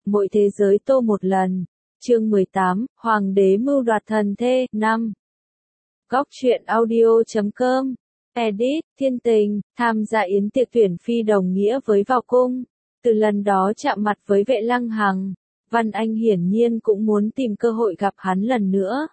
Mỗi thế giới tô một lần. Chương 18, Hoàng đế mưu đoạt thần thê, 5. Góc truyện audio.com. Edit, Thiên Tình, tham gia yến tiệc tuyển phi đồng nghĩa với vào cung. Từ lần đó chạm mặt với Vệ Lăng Hằng, Văn Anh hiển nhiên cũng muốn tìm cơ hội gặp hắn lần nữa.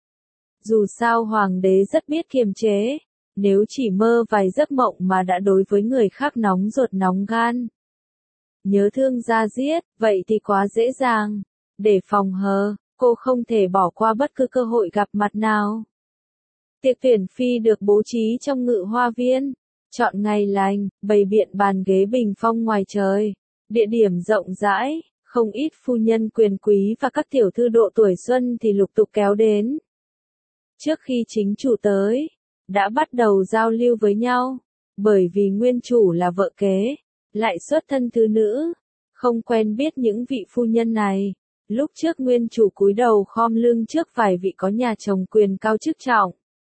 Dù sao hoàng đế rất biết kiềm chế, nếu chỉ mơ vài giấc mộng mà đã đối với người khác nóng ruột nóng gan. Nhớ thương ra giết, vậy thì quá dễ dàng. Để phòng hờ, cô không thể bỏ qua bất cứ cơ hội gặp mặt nào. Tiệc tuyển phi được bố trí trong Ngự Hoa Viên. Chọn ngày lành, bày biện bàn ghế bình phong ngoài trời. Địa điểm rộng rãi, không ít phu nhân quyền quý và các tiểu thư độ tuổi xuân thì lục tục kéo đến. Trước khi chính chủ tới, đã bắt đầu giao lưu với nhau. Bởi vì nguyên chủ là vợ kế, lại xuất thân thứ nữ, không quen biết những vị phu nhân này. Lúc trước nguyên chủ cúi đầu khom lưng trước vài vị có nhà chồng quyền cao chức trọng.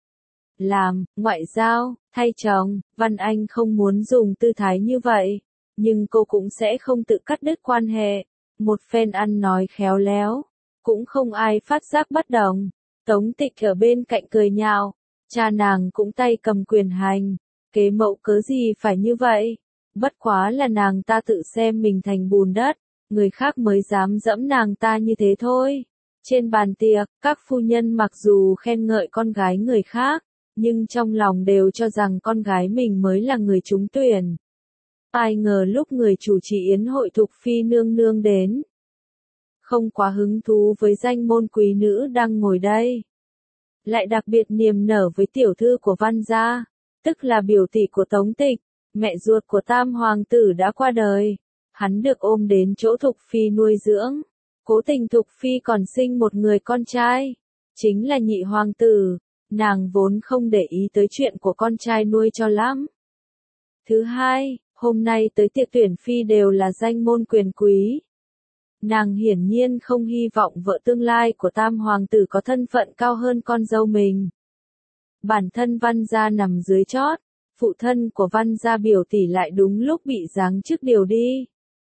Làm, ngoại giao, thay chồng, Văn Anh không muốn dùng tư thái như vậy, nhưng cô cũng sẽ không tự cắt đứt quan hệ. Một phen ăn nói khéo léo, cũng không ai phát giác bất đồng. Tống Tịch ở bên cạnh cười nhạo, cha nàng cũng tay cầm quyền hành, kế mẫu cớ gì phải như vậy, bất quá là nàng ta tự xem mình thành bùn đất, người khác mới dám dẫm nàng ta như thế thôi. Trên bàn tiệc, các phu nhân mặc dù khen ngợi con gái người khác, nhưng trong lòng đều cho rằng con gái mình mới là người trúng tuyển. Ai ngờ lúc người chủ trì yến hội Thục Phi nương nương đến, không quá hứng thú với danh môn quý nữ đang ngồi đây. Lại đặc biệt niềm nở với tiểu thư của Văn gia, tức là biểu tỷ của Tống Tịch, mẹ ruột của tam hoàng tử đã qua đời. Hắn được ôm đến chỗ Thục Phi nuôi dưỡng. Cố tình Thục Phi còn sinh một người con trai, chính là nhị hoàng tử. Nàng vốn không để ý tới chuyện của con trai nuôi cho lắm. Thứ hai, hôm nay tới tiệc tuyển phi đều là danh môn quyền quý. Nàng hiển nhiên không hy vọng vợ tương lai của tam hoàng tử có thân phận cao hơn con dâu mình. Bản thân Văn gia nằm dưới chót, phụ thân của Văn gia biểu tỷ lại đúng lúc bị giáng chức điều đi.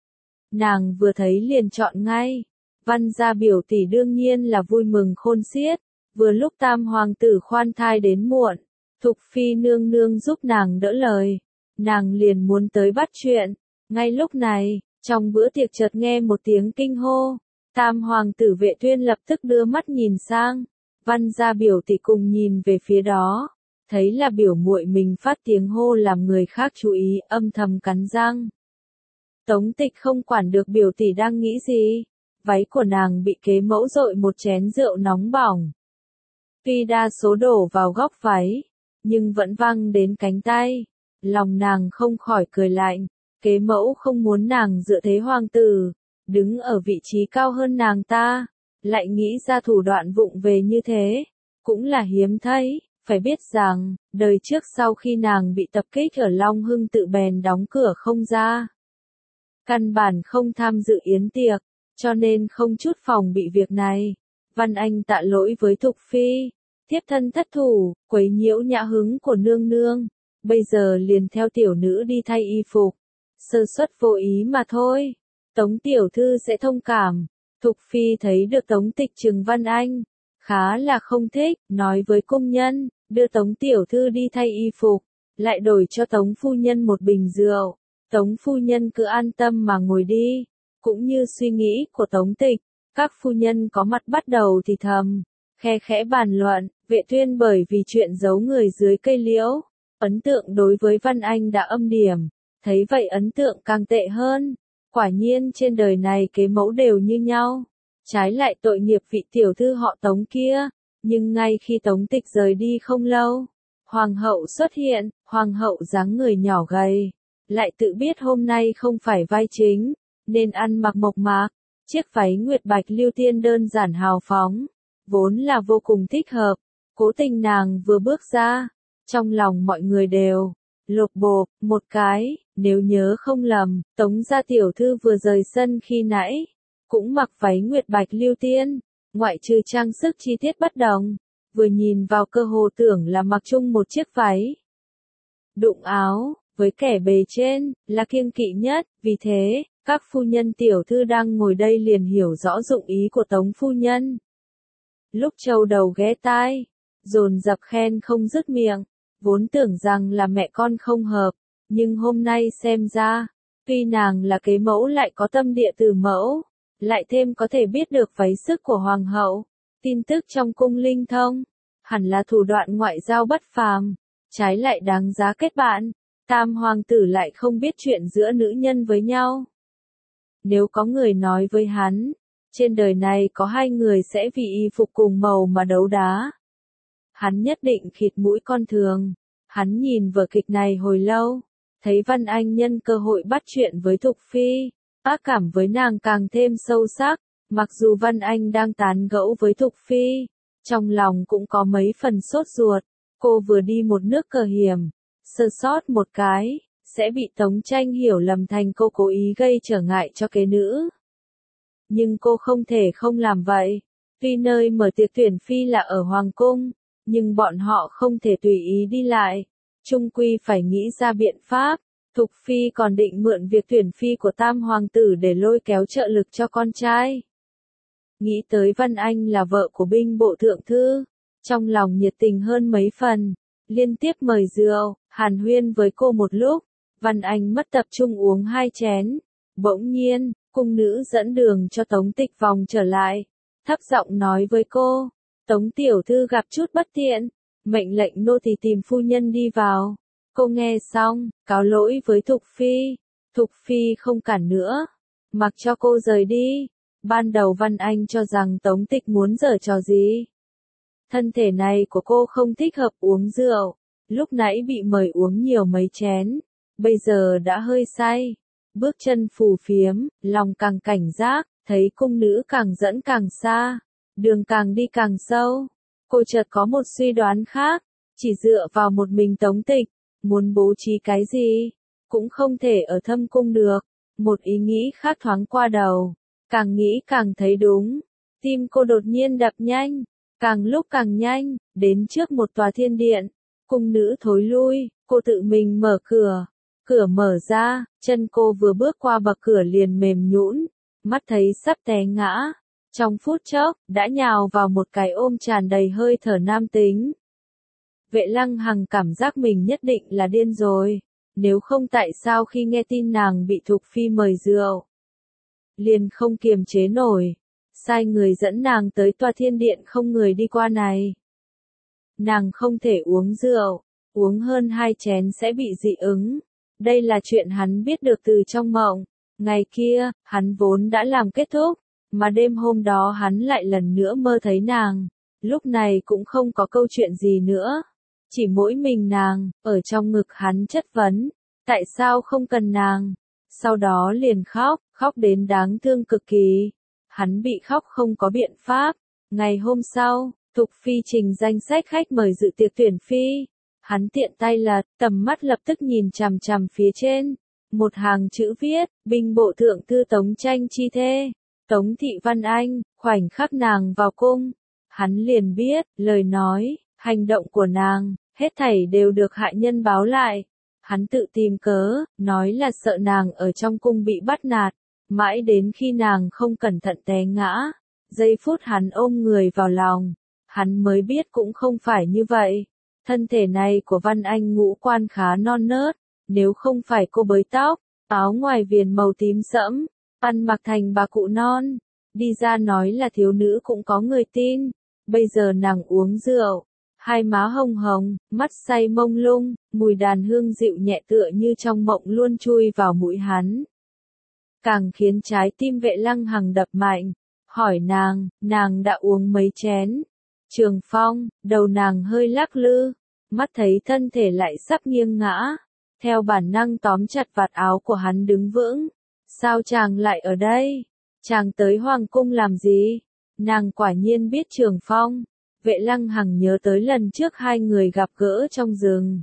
Nàng vừa thấy liền chọn ngay. Văn gia biểu tỷ đương nhiên là vui mừng khôn xiết. Vừa lúc tam hoàng tử khoan thai đến muộn, Thục Phi nương nương giúp nàng đỡ lời. Nàng liền muốn tới bắt chuyện. Ngay lúc này, trong bữa tiệc chợt nghe một tiếng kinh hô. Tam hoàng tử Vệ Tuyên lập tức đưa mắt nhìn sang. Văn gia biểu tỷ cùng nhìn về phía đó. Thấy là biểu muội mình phát tiếng hô làm người khác chú ý, âm thầm cắn răng. Tống Tịch không quản được biểu tỷ đang nghĩ gì. Váy của nàng bị kế mẫu dội một chén rượu nóng bỏng. Tuy đa số đổ vào góc váy, nhưng vẫn văng đến cánh tay. Lòng nàng không khỏi cười lạnh. Kế mẫu không muốn nàng dựa thế hoàng tử, đứng ở vị trí cao hơn nàng ta, lại nghĩ ra thủ đoạn vụng về như thế, cũng là hiếm thấy. Phải biết rằng, đời trước sau khi nàng bị tập kích ở Long Hưng tự bèn đóng cửa không ra. Căn bản không tham dự yến tiệc, cho nên không chút phòng bị việc này. Văn Anh tạ lỗi với Thục Phi, thiếp thân thất thủ, quấy nhiễu nhã hứng của nương nương, bây giờ liền theo tiểu nữ đi thay y phục. Sơ suất vô ý mà thôi, Tống tiểu thư sẽ thông cảm. Thục Phi thấy được Tống Tịch trừng Văn Anh, khá là không thích, nói với cung nhân, đưa Tống tiểu thư đi thay y phục, lại đổi cho Tống phu nhân một bình rượu. Tống phu nhân cứ an tâm mà ngồi đi. Cũng như suy nghĩ của Tống Tịch, các phu nhân có mặt bắt đầu thì thầm, khe khẽ bàn luận. Vệ Tuyên bởi vì chuyện giấu người dưới cây liễu, ấn tượng đối với Văn Anh đã âm điểm, thấy vậy ấn tượng càng tệ hơn. Quả nhiên trên đời này kế mẫu đều như nhau, trái lại tội nghiệp vị tiểu thư họ Tống kia. Nhưng ngay khi Tống Tịch rời đi không lâu, hoàng hậu xuất hiện. Hoàng hậu dáng người nhỏ gầy, lại tự biết hôm nay không phải vai chính, nên ăn mặc mộc mạc. Chiếc váy nguyệt bạch lưu tiên đơn giản hào phóng, vốn là vô cùng thích hợp. Cố tình nàng vừa bước ra, trong lòng mọi người đều lột bột một cái. Nếu nhớ không lầm, Tống gia tiểu thư vừa rời sân khi nãy, cũng mặc váy nguyệt bạch lưu tiên, ngoại trừ trang sức chi tiết bất đồng, vừa nhìn vào cơ hồ tưởng là mặc chung một chiếc váy. Đụng áo, với kẻ bề trên, là kiêng kỵ nhất, vì thế, Các phu nhân tiểu thư đang ngồi đây liền hiểu rõ dụng ý của Tống phu nhân. Lúc châu đầu ghé tai, dồn dập khen không dứt miệng, vốn tưởng rằng là mẹ con không hợp, nhưng hôm nay xem ra, tuy nàng là kế mẫu lại có tâm địa từ mẫu, lại thêm có thể biết được váy sức của hoàng hậu, tin tức trong cung linh thông, hẳn là thủ đoạn ngoại giao bất phàm, trái lại đáng giá kết bạn, tam hoàng tử lại không biết chuyện giữa nữ nhân với nhau. Nếu có người nói với hắn, trên đời này có hai người sẽ vì y phục cùng màu mà đấu đá, hắn nhất định khịt mũi con thường. Hắn nhìn vở kịch này hồi lâu, thấy Văn Anh nhân cơ hội bắt chuyện với Thục Phi, ác cảm với nàng càng thêm sâu sắc, mặc dù Văn Anh đang tán gẫu với Thục Phi, trong lòng cũng có mấy phần sốt ruột, cô vừa đi một nước cờ hiểm, sơ sót một cái, sẽ bị Tống Tranh hiểu lầm thành cô cố ý gây trở ngại cho kế nữ. Nhưng cô không thể không làm vậy, tuy nơi mở tiệc tuyển phi là ở Hoàng Cung, nhưng bọn họ không thể tùy ý đi lại, chung quy phải nghĩ ra biện pháp. Thục Phi còn định mượn việc tuyển phi của tam hoàng tử để lôi kéo trợ lực cho con trai. Nghĩ tới Văn Anh là vợ của binh bộ thượng thư, trong lòng nhiệt tình hơn mấy phần, liên tiếp mời rượu, hàn huyên với cô một lúc, Văn Anh mất tập trung uống 2 chén. Bỗng nhiên, cung nữ dẫn đường cho Tống Tịch vòng trở lại, thấp giọng nói với cô, Tống tiểu thư gặp chút bất tiện, mệnh lệnh nô tỳ tìm phu nhân đi vào. Cô nghe xong, cáo lỗi với Thục Phi. Thục Phi không cản nữa, mặc cho cô rời đi. Ban đầu Văn Anh cho rằng Tống Tịch muốn giở trò gì. Thân thể này của cô không thích hợp uống rượu, lúc nãy bị mời uống nhiều mấy chén, bây giờ đã hơi say. Bước chân phù phiếm, lòng càng cảnh giác, thấy cung nữ càng dẫn càng xa, đường càng đi càng sâu. Cô chợt có một suy đoán khác, chỉ dựa vào một mình Tống Tịch, muốn bố trí cái gì, cũng không thể ở thâm cung được. Một ý nghĩ khác thoáng qua đầu, càng nghĩ càng thấy đúng. Tim cô đột nhiên đập nhanh, càng lúc càng nhanh, đến trước một tòa thiên điện. Cung nữ thối lui, cô tự mình mở cửa. Cửa mở ra, chân cô vừa bước qua bậc cửa liền mềm nhũn, mắt thấy sắp té ngã. Trong phút chốc, đã nhào vào một cái ôm tràn đầy hơi thở nam tính. Vệ Lăng Hằng cảm giác mình nhất định là điên rồi, nếu không tại sao khi nghe tin nàng bị Thục Phi mời rượu, liền không kiềm chế nổi, sai người dẫn nàng tới tòa thiên điện không người đi qua này. Nàng không thể uống rượu, uống hơn 2 chén sẽ bị dị ứng. Đây là chuyện hắn biết được từ trong mộng. Ngày kia, hắn vốn đã làm kết thúc, mà đêm hôm đó hắn lại lần nữa mơ thấy nàng. Lúc này cũng không có câu chuyện gì nữa, chỉ mỗi mình nàng, ở trong ngực hắn chất vấn, tại sao không cần nàng. Sau đó liền khóc, khóc đến đáng thương cực kỳ. Hắn bị khóc không có biện pháp. Ngày hôm sau, Thục Phi trình danh sách khách mời dự tiệc tuyển phi. Hắn tiện tay lật, tầm mắt lập tức nhìn chằm chằm phía trên. Một hàng chữ viết, binh bộ thượng thư Tống Tranh chi thê, Tống Thị Văn Anh, khoảnh khắc nàng vào cung. Hắn liền biết, lời nói, hành động của nàng, hết thảy đều được hạ nhân báo lại. Hắn tự tìm cớ, nói là sợ nàng ở trong cung bị bắt nạt, mãi đến khi nàng không cẩn thận té ngã. Giây phút hắn ôm người vào lòng, hắn mới biết cũng không phải như vậy. Thân thể này của Văn Anh ngũ quan khá non nớt, nếu không phải cô bới tóc, áo ngoài viền màu tím sẫm, ăn mặc thành bà cụ non, đi ra nói là thiếu nữ cũng có người tin. Bây giờ nàng uống rượu, hai má hồng hồng, mắt say mông lung, mùi đàn hương dịu nhẹ tựa như trong mộng luôn chui vào mũi hắn. Càng khiến trái tim Vệ Lăng Hằng đập mạnh, hỏi nàng đã uống mấy chén. Trường Phong, đầu nàng hơi lắc lư, mắt thấy thân thể lại sắp nghiêng ngã, theo bản năng tóm chặt vạt áo của hắn đứng vững. Sao chàng lại ở đây? Chàng tới Hoàng Cung làm gì? Nàng quả nhiên biết Trường Phong. Vệ Lăng Hằng nhớ tới lần trước hai người gặp gỡ trong rừng.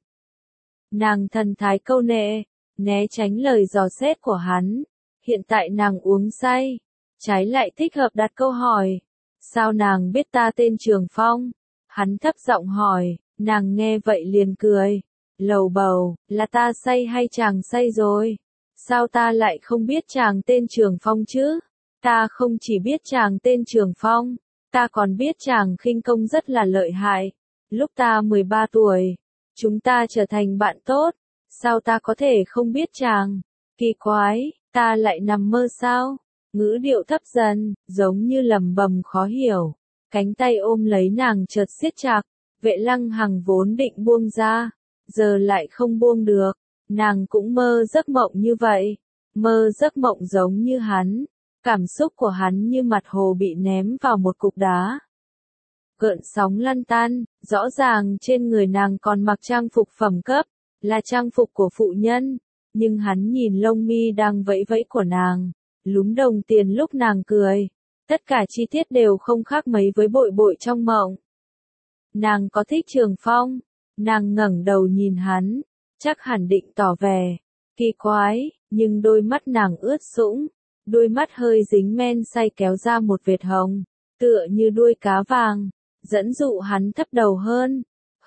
Nàng thần thái câu nệ, né tránh lời dò xét của hắn. Hiện tại nàng uống say, trái lại thích hợp đặt câu hỏi. Sao nàng biết ta tên Trường Phong? Hắn thấp giọng hỏi, nàng nghe vậy liền cười. Lầu bầu, là ta say hay chàng say rồi? Sao ta lại không biết chàng tên Trường Phong chứ? Ta không chỉ biết chàng tên Trường Phong, ta còn biết chàng khinh công rất là lợi hại. Lúc ta 13 tuổi, chúng ta trở thành bạn tốt, sao ta có thể không biết chàng? Kỳ quái, ta lại nằm mơ sao? Ngữ điệu thấp dần, giống như lẩm bẩm khó hiểu. Cánh tay ôm lấy nàng chợt siết chặt, Vệ Lăng Hằng vốn định buông ra, giờ lại không buông được. Nàng cũng mơ giấc mộng như vậy, mơ giấc mộng giống như hắn, cảm xúc của hắn như mặt hồ bị ném vào một cục đá. Gợn sóng lăn tan, rõ ràng trên người nàng còn mặc trang phục phẩm cấp, là trang phục của phụ nhân, nhưng hắn nhìn lông mi đang vẫy vẫy của nàng, lúm đồng tiền lúc nàng cười, tất cả chi tiết đều không khác mấy với Bội Bội trong mộng. Nàng có thích Trường Phong? Nàng ngẩng đầu nhìn hắn, chắc hẳn định tỏ vẻ kỳ quái, nhưng đôi mắt nàng ướt sũng, đôi mắt hơi dính men say kéo ra một vệt hồng, tựa như đuôi cá vàng, dẫn dụ hắn thấp đầu hơn.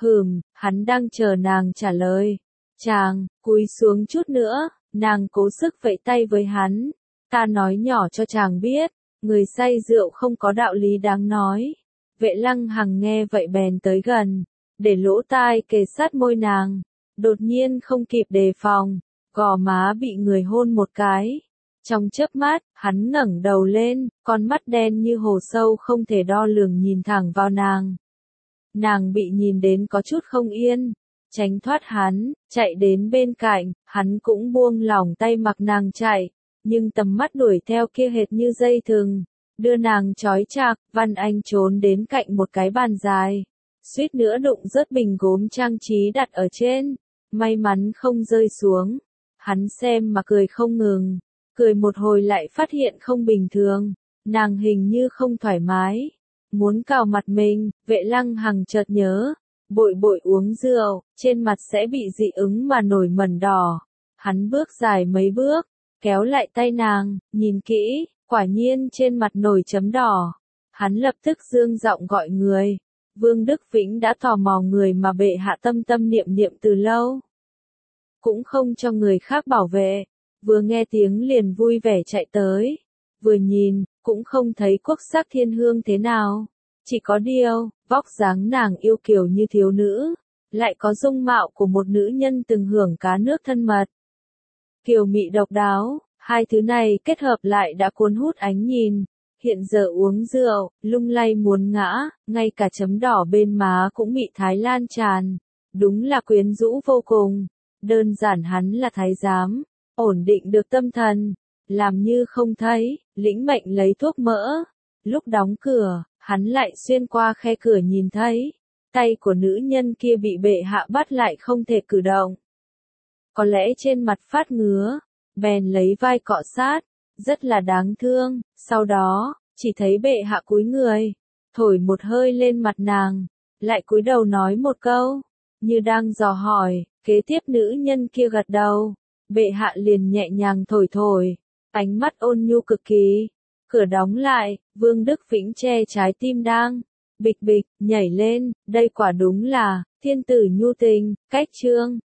Hắn đang chờ nàng trả lời. Chàng, cúi xuống chút nữa, nàng cố sức vẫy tay với hắn. Ta nói nhỏ cho chàng biết, người say rượu không có đạo lý đáng nói. Vệ Lăng Hằng nghe vậy bèn tới gần, để lỗ tai kề sát môi nàng. Đột nhiên không kịp đề phòng, gò má bị người hôn một cái. Trong chớp mắt, hắn ngẩng đầu lên, con mắt đen như hồ sâu không thể đo lường nhìn thẳng vào nàng. Nàng bị nhìn đến có chút không yên, tránh thoát hắn, chạy đến bên cạnh, hắn cũng buông lỏng tay mặc nàng chạy, nhưng tầm mắt đuổi theo kia hệt như dây thừng, đưa nàng trói chặt. Văn Anh trốn đến cạnh một cái bàn dài, suýt nữa đụng rớt bình gốm trang trí đặt ở trên, may mắn không rơi xuống. Hắn xem mà cười không ngừng, cười một hồi lại phát hiện không bình thường, nàng hình như không thoải mái, muốn cào mặt mình. Vệ Lăng Hằng chợt nhớ, Bội Bội uống rượu, trên mặt sẽ bị dị ứng mà nổi mẩn đỏ. Hắn bước dài mấy bước, kéo lại tay nàng, nhìn kỹ, quả nhiên trên mặt nổi chấm đỏ. Hắn lập tức dương giọng gọi người. Vương Đức Vĩnh đã tò mò người mà bệ hạ tâm tâm niệm niệm từ lâu, cũng không cho người khác bảo vệ, vừa nghe tiếng liền vui vẻ chạy tới, vừa nhìn, cũng không thấy quốc sắc thiên hương thế nào, chỉ có điều, vóc dáng nàng yêu kiều như thiếu nữ, lại có dung mạo của một nữ nhân từng hưởng cá nước thân mật. Kiều mị độc đáo, hai thứ này kết hợp lại đã cuốn hút ánh nhìn. Hiện giờ uống rượu, lung lay muốn ngã, ngay cả chấm đỏ bên má cũng bị thái lan tràn. Đúng là quyến rũ vô cùng. Đơn giản hắn là thái giám, ổn định được tâm thần, làm như không thấy, lĩnh mệnh lấy thuốc mỡ. Lúc đóng cửa, hắn lại xuyên qua khe cửa nhìn thấy, tay của nữ nhân kia bị bệ hạ bắt lại không thể cử động. Có lẽ trên mặt phát ngứa, bèn lấy vai cọ sát, rất là đáng thương. Sau đó, chỉ thấy bệ hạ cúi người, thổi một hơi lên mặt nàng, lại cúi đầu nói một câu, như đang dò hỏi. Kế tiếp nữ nhân kia gật đầu, bệ hạ liền nhẹ nhàng thổi thổi, ánh mắt ôn nhu cực kỳ. Cửa đóng lại, Vương Đức Vĩnh che trái tim đang bịch bịch nhảy lên, đây quả đúng là thiên tử nhu tình. Cách chương